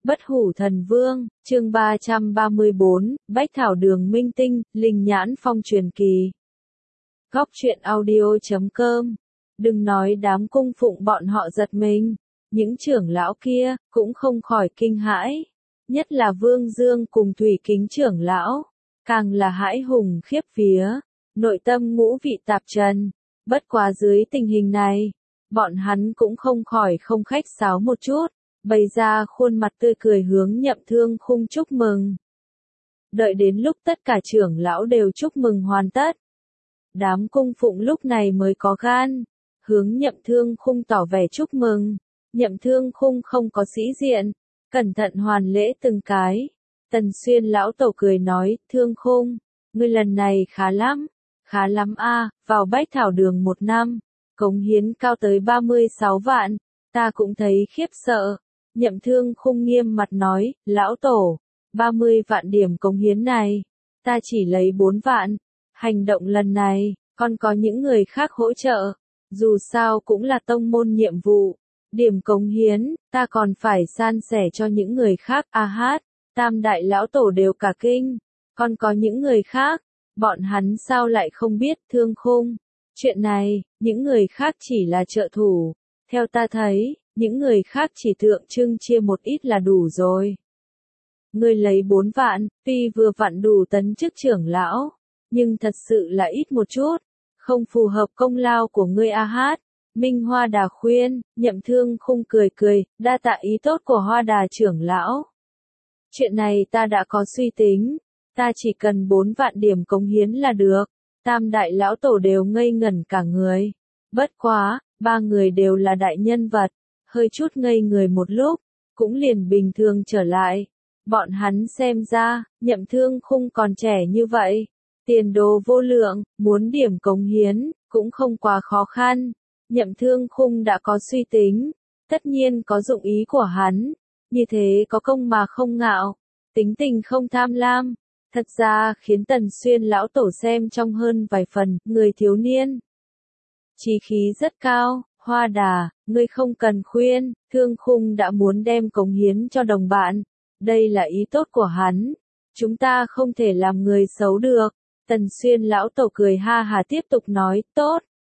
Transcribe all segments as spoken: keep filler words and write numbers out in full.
Bất hủ thần vương, chương ba trăm ba mươi bốn, Bách Thảo Đường Minh Tinh, Linh Nhãn Phong truyền kỳ. Góc truyện audio chấm com. Đừng nói đám cung phụng bọn họ giật mình, những trưởng lão kia cũng không khỏi kinh hãi, nhất là Vương Dương cùng Thủy Kính trưởng lão, càng là hãi hùng khiếp vía, nội tâm ngũ vị tạp trần. Bất quá dưới tình hình này, bọn hắn cũng không khỏi không khách sáo một chút, bày ra khuôn mặt tươi cười hướng Nhậm Thương Khung chúc mừng. Đợi đến lúc tất cả trưởng lão đều chúc mừng hoàn tất, đám cung phụng lúc này mới có gan hướng Nhậm Thương Khung tỏ vẻ chúc mừng. Nhậm Thương Khung không có sĩ diện, cẩn thận hoàn lễ từng cái. Tần Xuyên lão tổ cười nói, Thương Khung, ngươi lần này khá lắm, khá lắm a, vào Bách Thảo Đường một năm, cống hiến cao tới ba mươi sáu vạn, ta cũng thấy khiếp sợ. Nhậm Thương Khung nghiêm mặt nói, lão tổ, ba mươi vạn điểm cống hiến này, ta chỉ lấy bốn vạn, hành động lần này, còn có những người khác hỗ trợ, dù sao cũng là tông môn nhiệm vụ, điểm cống hiến, ta còn phải san sẻ cho những người khác. A hát, tam đại lão tổ đều cả kinh, còn có những người khác, bọn hắn sao lại không biết. Thương Khung, chuyện này, những người khác chỉ là trợ thủ, theo ta thấy, những người khác chỉ tượng trưng chia một ít là đủ rồi. Ngươi lấy bốn vạn, tuy vừa vặn đủ tấn chức trưởng lão, nhưng thật sự là ít một chút, không phù hợp công lao của ngươi. A hát, Minh Hoa Đà khuyên. Nhậm Thương Khung cười cười, đa tạ ý tốt của Hoa Đà trưởng lão. Chuyện này ta đã có suy tính, ta chỉ cần bốn vạn điểm cống hiến là được. Tam đại lão tổ đều ngây ngẩn cả người. Bất quá, ba người đều là đại nhân vật, hơi chút ngây người một lúc, cũng liền bình thường trở lại. Bọn hắn xem ra, Nhậm Thương Khung còn trẻ như vậy, tiền đồ vô lượng, muốn điểm cống hiến, cũng không quá khó khăn. Nhậm Thương Khung đã có suy tính, tất nhiên có dụng ý của hắn, như thế có công mà không ngạo, tính tình không tham lam, thật ra khiến Tần Xuyên lão tổ xem trong hơn vài phần. Người thiếu niên, chí khí rất cao. Hoa Đà, ngươi không cần khuyên, Thương Khung đã muốn đem cống hiến cho đồng bạn, đây là ý tốt của hắn, chúng ta không thể làm người xấu được. Tần Xuyên lão tổ cười ha hà tiếp tục nói, tốt.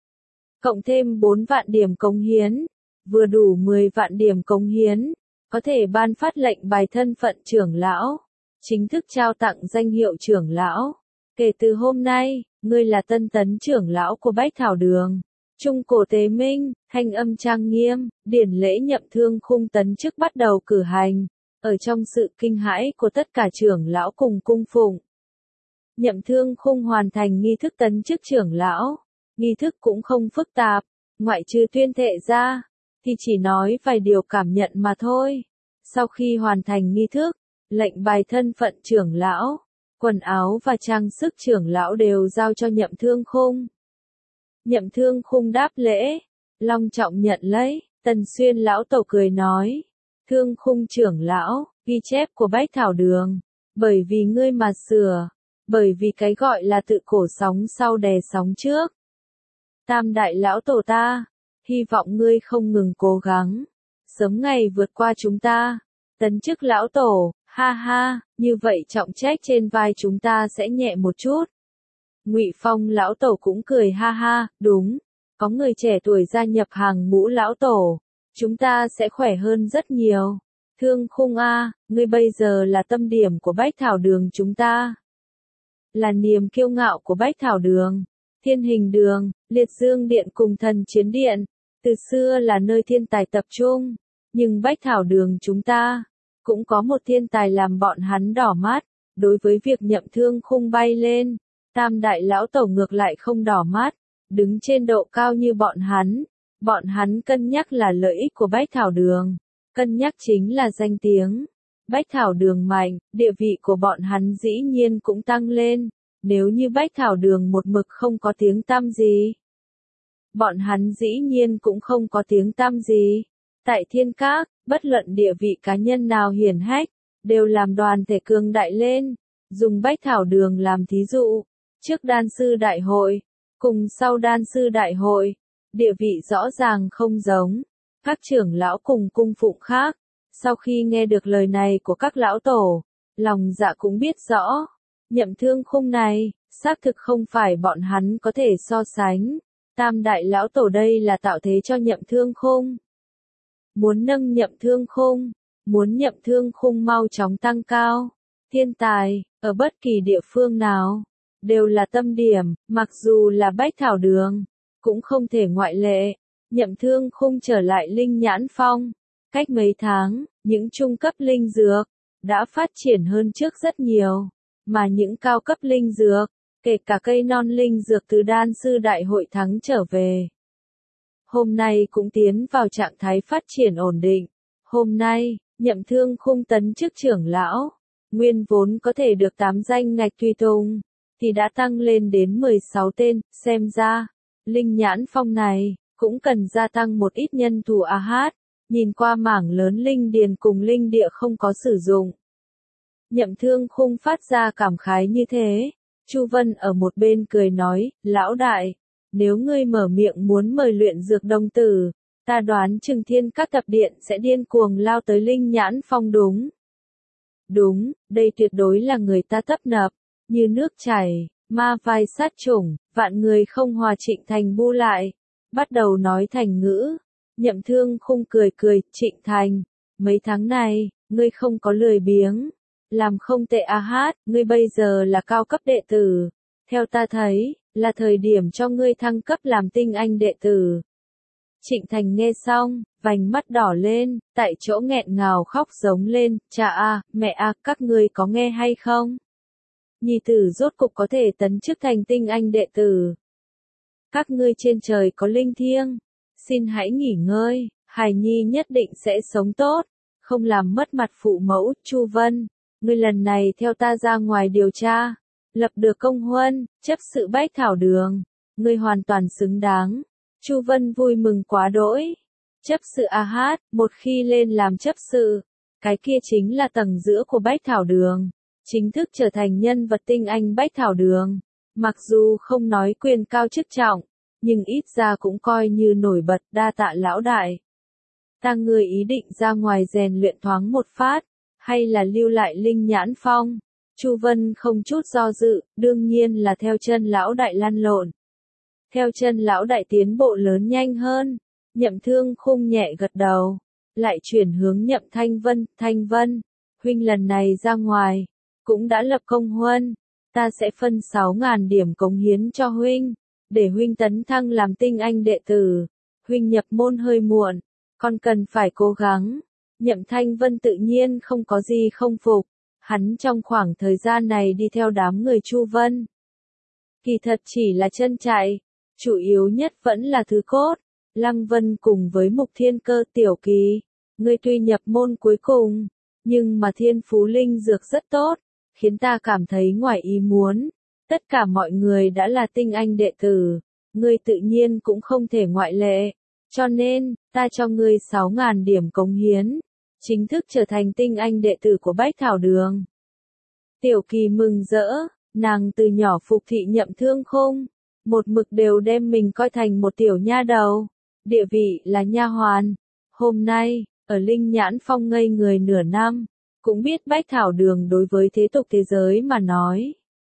Cộng thêm bốn vạn điểm cống hiến, vừa đủ mười vạn điểm cống hiến, có thể ban phát lệnh bài thân phận trưởng lão, chính thức trao tặng danh hiệu trưởng lão. Kể từ hôm nay, ngươi là tân tấn trưởng lão của Bách Thảo Đường. Trung cổ tế minh, thanh âm trang nghiêm, điển lễ Nhậm Thương Khung tấn chức bắt đầu cử hành, ở trong sự kinh hãi của tất cả trưởng lão cùng cung phụng. Nhậm Thương Khung hoàn thành nghi thức tấn chức trưởng lão, nghi thức cũng không phức tạp, ngoại trừ tuyên thệ ra, thì chỉ nói vài điều cảm nhận mà thôi. Sau khi hoàn thành nghi thức, lệnh bài thân phận trưởng lão, quần áo và trang sức trưởng lão đều giao cho Nhậm Thương Khung. Nhậm Thương Khung đáp lễ, long trọng nhận lấy. Tần Xuyên lão tổ cười nói, Thương Khung trưởng lão, ghi chép của Bách Thảo Đường, bởi vì ngươi mà sửa, bởi vì cái gọi là tự cổ sóng sau đè sóng trước. Tam đại lão tổ ta, hy vọng ngươi không ngừng cố gắng, sớm ngày vượt qua chúng ta, tấn chức lão tổ. Ha ha, như vậy trọng trách trên vai chúng ta sẽ nhẹ một chút. Ngụy Phong lão tổ cũng cười ha ha, đúng, có người trẻ tuổi gia nhập hàng ngũ lão tổ, chúng ta sẽ khỏe hơn rất nhiều. Thương Khung a, ngươi bây giờ là tâm điểm của Bách Thảo Đường chúng ta, là niềm kiêu ngạo của Bách Thảo Đường. Thiên Hình Đường, Liệt Dương Điện cùng Thần Chiến Điện, từ xưa là nơi thiên tài tập trung, nhưng Bách Thảo Đường chúng ta cũng có một thiên tài làm bọn hắn đỏ mắt. Đối với việc Nhậm Thương Khung bay lên, tam đại lão tổ ngược lại không đỏ mắt, đứng trên độ cao như bọn hắn, bọn hắn cân nhắc là lợi ích của Bách Thảo Đường, cân nhắc chính là danh tiếng. Bách Thảo Đường mạnh, địa vị của bọn hắn dĩ nhiên cũng tăng lên, nếu như Bách Thảo Đường một mực không có tiếng tăm gì, bọn hắn dĩ nhiên cũng không có tiếng tăm gì. Tại Thiên Các, bất luận địa vị cá nhân nào hiển hách, đều làm đoàn thể cường đại lên. Dùng Bách Thảo Đường làm thí dụ, trước đan sư đại hội, cùng sau đan sư đại hội, địa vị rõ ràng không giống. Các trưởng lão cùng cung phụng khác, Sau khi nghe được lời này của các lão tổ, lòng dạ cũng biết rõ, Nhậm Thương Khung này, xác thực không phải bọn hắn có thể so sánh. Tam đại lão tổ đây là tạo thế cho Nhậm Thương Khung. Muốn nâng Nhậm Thương Khung, muốn Nhậm Thương Khung mau chóng tăng cao. Thiên tài, ở bất kỳ địa phương nào, đều là tâm điểm, mặc dù là Bách Thảo Đường, cũng không thể ngoại lệ. Nhậm Thương Khung trở lại Linh Nhãn Phong. Cách mấy tháng, những trung cấp linh dược đã phát triển hơn trước rất nhiều, mà những cao cấp linh dược, kể cả cây non linh dược từ đan sư đại hội thắng trở về, hôm nay cũng tiến vào trạng thái phát triển ổn định. Hôm nay, Nhậm Thương Khung tấn chức trưởng lão, nguyên vốn có thể được tám danh ngạch tùy tùng, thì đã tăng lên đến mười sáu tên, xem ra, Linh Nhãn Phong này, cũng cần gia tăng một ít nhân thủ a hát. Nhìn qua mảng lớn linh điền cùng linh địa không có sử dụng. Nhậm Thương Khung phát ra cảm khái như thế. Chu Vân ở một bên cười nói, lão đại, nếu ngươi mở miệng muốn mời luyện dược đồng tử, ta đoán Trừng Thiên các tập điện sẽ điên cuồng lao tới Linh Nhãn Phong đúng. Đúng, đây tuyệt đối là người ta tấp nập, như nước chảy, ma vai sát chủng, vạn người không hòa Trịnh Thành bu lại, bắt đầu nói thành ngữ. Nhậm Thương Khung cười cười, Trịnh Thành, mấy tháng này, ngươi không có lười biếng, làm không tệ a hát, ngươi bây giờ là cao cấp đệ tử, theo ta thấy, là thời điểm cho ngươi thăng cấp làm tinh anh đệ tử. Trịnh Thành nghe xong, vành mắt đỏ lên, tại chỗ nghẹn ngào khóc giống lên, cha a, mẹ a, các ngươi có nghe hay không? Nhi tử rốt cục có thể tấn chức thành tinh anh đệ tử. Các ngươi trên trời có linh thiêng. Xin hãy nghỉ ngơi, hài nhi nhất định sẽ sống tốt, không làm mất mặt phụ mẫu. Chu Vân, ngươi lần này theo ta ra ngoài điều tra, lập được công huân, chấp sự Bách Thảo Đường, ngươi hoàn toàn xứng đáng. Chu Vân vui mừng quá đỗi. Chấp sự a hát, một khi lên làm chấp sự, cái kia chính là tầng giữa của Bách Thảo Đường, chính thức trở thành nhân vật tinh anh Bách Thảo Đường. Mặc dù không nói quyền cao chức trọng, nhưng ít ra cũng coi như nổi bật. Đa tạ lão đại. Ta người ý định ra ngoài rèn luyện thoáng một phát, hay là lưu lại Linh Nhãn Phong? Chu Vân không chút do dự, đương nhiên là theo chân lão đại lăn lộn. Theo chân lão đại tiến bộ lớn nhanh hơn. Nhậm Thương Khung nhẹ gật đầu, lại chuyển hướng Nhậm Thanh Vân. Thanh Vân, huynh lần này ra ngoài, cũng đã lập công huân, ta sẽ phân sáu ngàn điểm cống hiến cho huynh, để huynh tấn thăng làm tinh anh đệ tử. Huynh nhập môn hơi muộn, còn cần phải cố gắng. Nhậm Thanh Vân tự nhiên không có gì không phục, hắn trong khoảng thời gian này đi theo đám người Chu Vân, kỳ thật chỉ là chân chạy, chủ yếu nhất vẫn là thứ cốt. Lăng Vân cùng với Mục Thiên Cơ. Tiểu Kỳ, ngươi tuy nhập môn cuối cùng, nhưng mà thiên phú linh dược rất tốt, khiến ta cảm thấy ngoài ý muốn. Tất cả mọi người đã là tinh anh đệ tử, ngươi tự nhiên cũng không thể ngoại lệ, cho nên, ta cho ngươi sáu ngàn điểm cống hiến, chính thức trở thành tinh anh đệ tử của Bách Thảo Đường. Tiểu Kỳ mừng rỡ, nàng từ nhỏ phục thị Nhậm Thương Khung, một mực đều đem mình coi thành một tiểu nha đầu, địa vị là nha hoàn. Hôm nay, ở Linh Nhãn Phong ngây người nửa năm, cũng biết Bách Thảo Đường đối với thế tục thế giới mà nói,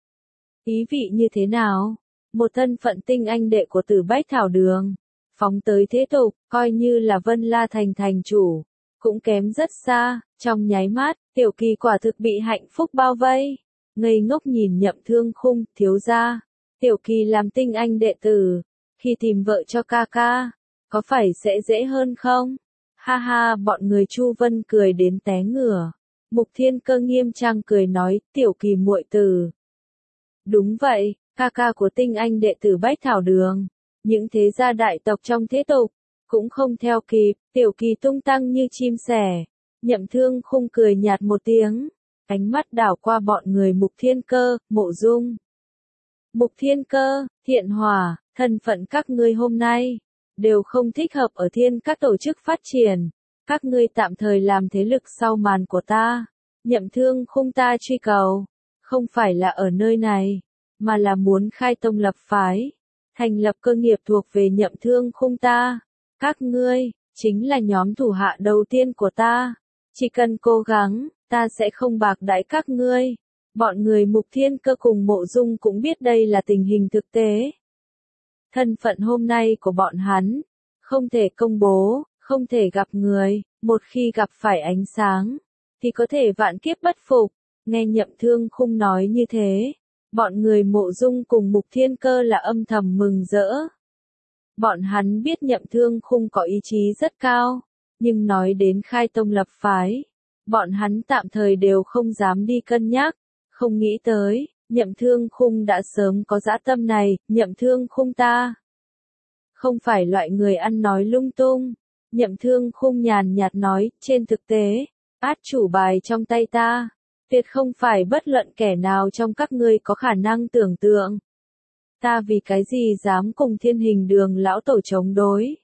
ý vị như thế nào. Một thân phận tinh anh đệ của Tử Bách Thảo Đường, phóng tới thế tục, coi như là Vân La Thành thành chủ, cũng kém rất xa. Trong nháy mắt, Tiểu Kỳ quả thực bị hạnh phúc bao vây, ngây ngốc nhìn Nhậm Thương Khung. Thiếu gia, Tiểu Kỳ làm tinh anh đệ tử, khi tìm vợ cho ca ca, có phải sẽ dễ hơn không? Ha ha, bọn người Chu Vân cười đến té ngửa. Mục Thiên Cơ nghiêm trang cười nói, Tiểu Kỳ muội tử. Đúng vậy, ca ca của tinh anh đệ tử Bách Thảo Đường, những thế gia đại tộc trong thế tục, cũng không theo kịp. Tiểu Kỳ tung tăng như chim sẻ. Nhậm Thương Khung cười nhạt một tiếng, ánh mắt đảo qua bọn người Mục Thiên Cơ, Mộ Dung. Mục Thiên Cơ, Thiện Hòa, thân phận các ngươi hôm nay, đều không thích hợp ở thiên các tổ chức phát triển. Các ngươi tạm thời làm thế lực sau màn của ta. Nhậm Thương Khung ta truy cầu, không phải là ở nơi này, mà là muốn khai tông lập phái, thành lập cơ nghiệp thuộc về Nhậm Thương Khung ta. Các ngươi, chính là nhóm thủ hạ đầu tiên của ta. Chỉ cần cố gắng, ta sẽ không bạc đãi các ngươi. Bọn người Mục Thiên Cơ cùng Mộ Dung cũng biết đây là tình hình thực tế. Thân phận hôm nay của bọn hắn, không thể công bố, không thể gặp người, một khi gặp phải ánh sáng, thì có thể vạn kiếp bất phục. Nghe Nhậm Thương Khung nói như thế, bọn người Mộ Dung cùng Mục Thiên Cơ là âm thầm mừng rỡ. Bọn hắn biết Nhậm Thương Khung có ý chí rất cao, nhưng nói đến khai tông lập phái, bọn hắn tạm thời đều không dám đi cân nhắc, không nghĩ tới, Nhậm Thương Khung đã sớm có dã tâm này. Nhậm Thương Khung ta không phải loại người ăn nói lung tung. Nhậm Thương Khung nhàn nhạt nói, trên thực tế, át chủ bài trong tay ta, tuyệt không phải bất luận kẻ nào trong các ngươi có khả năng tưởng tượng. Ta vì cái gì dám cùng Thiên Hình Đường lão tổ chống đối?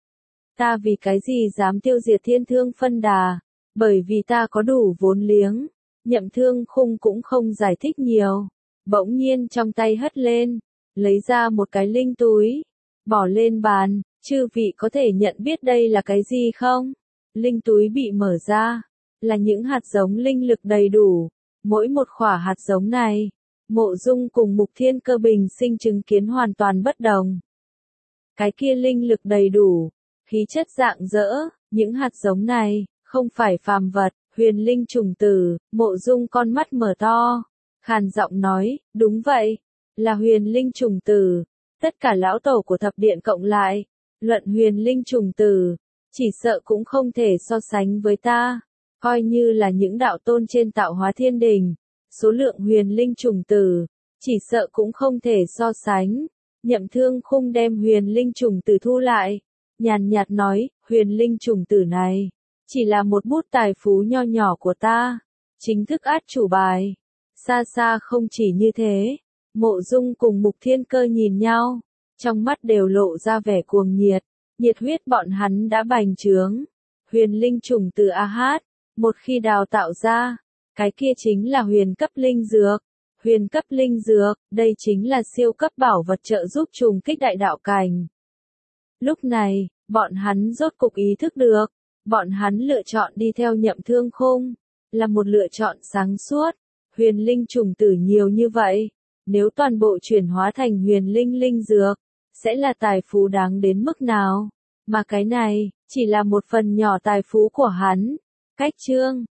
Ta vì cái gì dám tiêu diệt Thiên Thương phân đà? Bởi vì ta có đủ vốn liếng. Nhậm Thương Khung cũng không giải thích nhiều, bỗng nhiên trong tay hất lên, lấy ra một cái linh túi, bỏ lên bàn. Chư vị có thể nhận biết đây là cái gì không? Linh túi bị mở ra, là những hạt giống linh lực đầy đủ. Mỗi một khỏa hạt giống này, Mộ Dung cùng Mục Thiên Cơ bình sinh chứng kiến hoàn toàn bất đồng. Cái kia linh lực đầy đủ, khí chất rạng rỡ, những hạt giống này, không phải phàm vật, huyền linh trùng tử. Mộ Dung con mắt mở to, khàn giọng nói, đúng vậy, là huyền linh trùng tử. Tất cả lão tổ của thập điện cộng lại, luận huyền linh trùng tử, chỉ sợ cũng không thể so sánh với ta. Coi như là những đạo tôn trên Tạo Hóa Thiên Đình, số lượng huyền linh trùng tử, chỉ sợ cũng không thể so sánh. Nhậm Thương Khung đem huyền linh trùng tử thu lại, nhàn nhạt nói, huyền linh trùng tử này, chỉ là một bút tài phú nho nhỏ của ta, chính thức át chủ bài. Xa xa không chỉ như thế, Mộ Dung cùng Mục Thiên Cơ nhìn nhau, trong mắt đều lộ ra vẻ cuồng nhiệt, nhiệt huyết bọn hắn đã bành trướng. Huyền linh trùng tử a hát, một khi đào tạo ra, cái kia chính là huyền cấp linh dược. Huyền cấp linh dược, đây chính là siêu cấp bảo vật trợ giúp trùng kích đại đạo cảnh. Lúc này, bọn hắn rốt cục ý thức được, bọn hắn lựa chọn đi theo Nhậm Thương Khung, là một lựa chọn sáng suốt. Huyền linh trùng tử nhiều như vậy, nếu toàn bộ chuyển hóa thành huyền linh linh dược, sẽ là tài phú đáng đến mức nào? Mà cái này, chỉ là một phần nhỏ tài phú của hắn. Cách chương